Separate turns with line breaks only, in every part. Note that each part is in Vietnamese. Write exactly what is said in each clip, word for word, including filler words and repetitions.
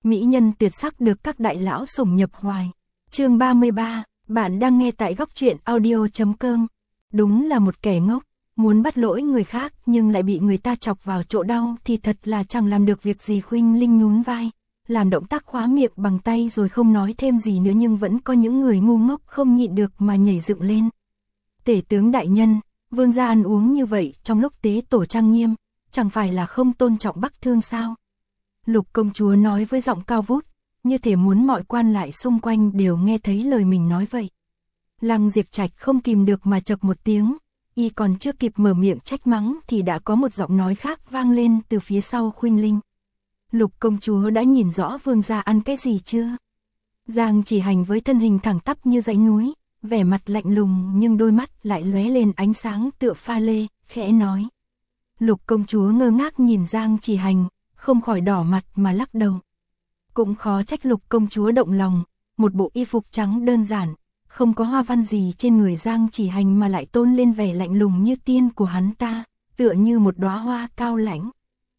mỹ nhân tuyệt sắc được các đại lão sủng nhập hoài. Chương ba mươi ba, bạn đang nghe tại góc truyện audio chấm com. Đúng là một kẻ ngốc, muốn bắt lỗi người khác nhưng lại bị người ta chọc vào chỗ đau thì thật là chẳng làm được việc gì. Khuynh Linh nhún vai, làm động tác khóa miệng bằng tay rồi không nói thêm gì nữa, nhưng vẫn có những người ngu ngốc không nhịn được mà nhảy dựng lên. Tể tướng đại nhân, vương gia ăn uống như vậy trong lúc tế tổ trang nghiêm, chẳng phải là không tôn trọng Bắc Thương sao? Lục công chúa nói với giọng cao vút, như thể muốn mọi quan lại xung quanh đều nghe thấy lời mình nói vậy. Lăng Diệp Trạch không kìm được mà chậc một tiếng, y còn chưa kịp mở miệng trách mắng thì đã có một giọng nói khác vang lên từ phía sau Khuynh Linh. Lục công chúa đã nhìn rõ vương gia ăn cái gì chưa? Giang Chỉ Hành với thân hình thẳng tắp như dãy núi, vẻ mặt lạnh lùng nhưng đôi mắt lại lóe lên ánh sáng tựa pha lê, khẽ nói. Lục công chúa ngơ ngác nhìn Giang Chỉ Hành, không khỏi đỏ mặt mà lắc đầu. Cũng khó trách lục công chúa động lòng, một bộ y phục trắng đơn giản, không có hoa văn gì trên người Giang Chỉ Hành mà lại tôn lên vẻ lạnh lùng như tiên của hắn ta, tựa như một đóa hoa cao lãnh.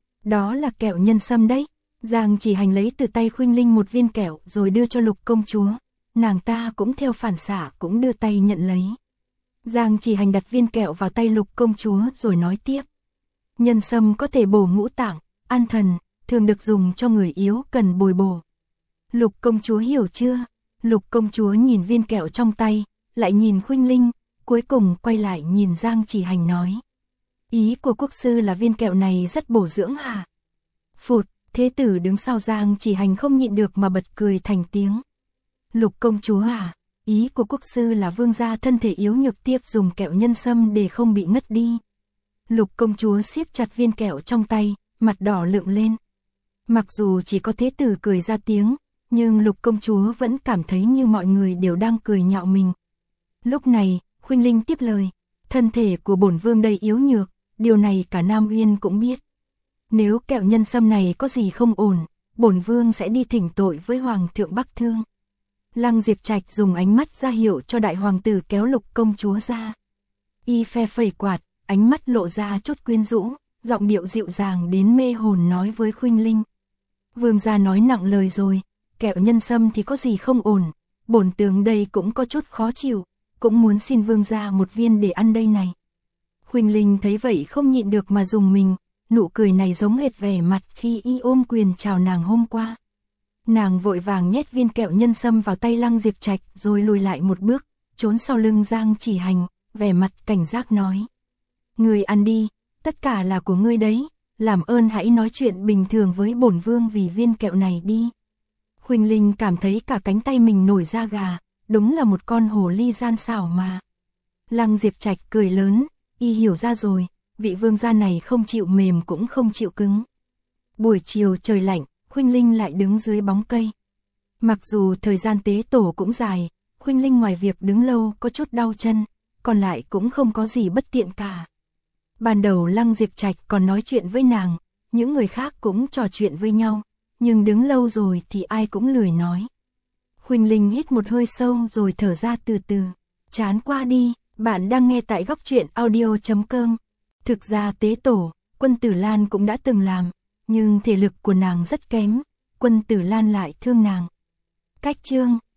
Đó là kẹo nhân sâm đấy. Giang Chỉ Hành lấy từ tay Khuynh Linh một viên kẹo rồi đưa cho lục công chúa, nàng ta cũng theo phản xạ cũng đưa tay nhận lấy. Giang Chỉ Hành đặt viên kẹo vào tay lục công chúa rồi nói tiếp. Nhân sâm có thể bổ ngũ tạng, an thần, thường được dùng cho người yếu cần bồi bổ. Lục công chúa hiểu chưa? Lục công chúa nhìn viên kẹo trong tay, lại nhìn Khuynh Linh, cuối cùng quay lại nhìn Giang Chỉ Hành nói. Ý của quốc sư là viên kẹo này rất bổ dưỡng hả? Phụt, thế tử đứng sau Giang Chỉ Hành không nhịn được mà bật cười thành tiếng. Lục công chúa à, ý của quốc sư là vương gia thân thể yếu nhược tiếp dùng kẹo nhân sâm để không bị ngất đi. Lục công chúa siết chặt viên kẹo trong tay, mặt đỏ lựng lên. Mặc dù chỉ có thế tử cười ra tiếng, nhưng lục công chúa vẫn cảm thấy như mọi người đều đang cười nhạo mình. Lúc này, Khuynh Linh tiếp lời, thân thể của bổn vương đầy yếu nhược, điều này cả Nam Uyên cũng biết. Nếu kẹo nhân sâm này có gì không ổn, bổn vương sẽ đi thỉnh tội với hoàng thượng Bắc Thương. Lăng Diệp Trạch dùng ánh mắt ra hiệu cho đại hoàng tử kéo lục công chúa ra. Y phe phẩy quạt, ánh mắt lộ ra chút quyến rũ, giọng điệu dịu dàng đến mê hồn nói với Khuynh Linh. Vương gia nói nặng lời rồi, kẹo nhân sâm thì có gì không ổn, bổn tướng đây cũng có chút khó chịu, cũng muốn xin vương gia một viên để ăn đây này. Khuynh Linh thấy vậy không nhịn được mà dùng mình, nụ cười này giống hệt vẻ mặt khi y ôm quyền chào nàng hôm qua. Nàng vội vàng nhét viên kẹo nhân sâm vào tay Lăng Diệp Trạch rồi lùi lại một bước, trốn sau lưng Giang Chỉ Hành, vẻ mặt cảnh giác nói. Ngươi ăn đi, tất cả là của ngươi đấy, làm ơn hãy nói chuyện bình thường với bổn vương vì viên kẹo này đi. Khuynh Linh cảm thấy cả cánh tay mình nổi da gà, đúng là một con hồ ly gian xảo mà. Lăng Diệp Trạch cười lớn, y hiểu ra rồi, vị vương gia này không chịu mềm cũng không chịu cứng. Buổi chiều trời lạnh, Khuynh Linh lại đứng dưới bóng cây. Mặc dù thời gian tế tổ cũng dài, Khuynh Linh ngoài việc đứng lâu có chút đau chân, còn lại cũng không có gì bất tiện cả. Ban đầu Lăng Diệp Trạch còn nói chuyện với nàng, những người khác cũng trò chuyện với nhau, nhưng đứng lâu rồi thì ai cũng lười nói. Khuynh Linh hít một hơi sâu rồi thở ra từ từ, chán qua đi. Bạn đang nghe tại góc truyện audio chấm com. Thực ra tế tổ, Quân Tử Lan cũng đã từng làm, nhưng thể lực của nàng rất kém, Quân Tử Lan lại thương nàng. Cách chương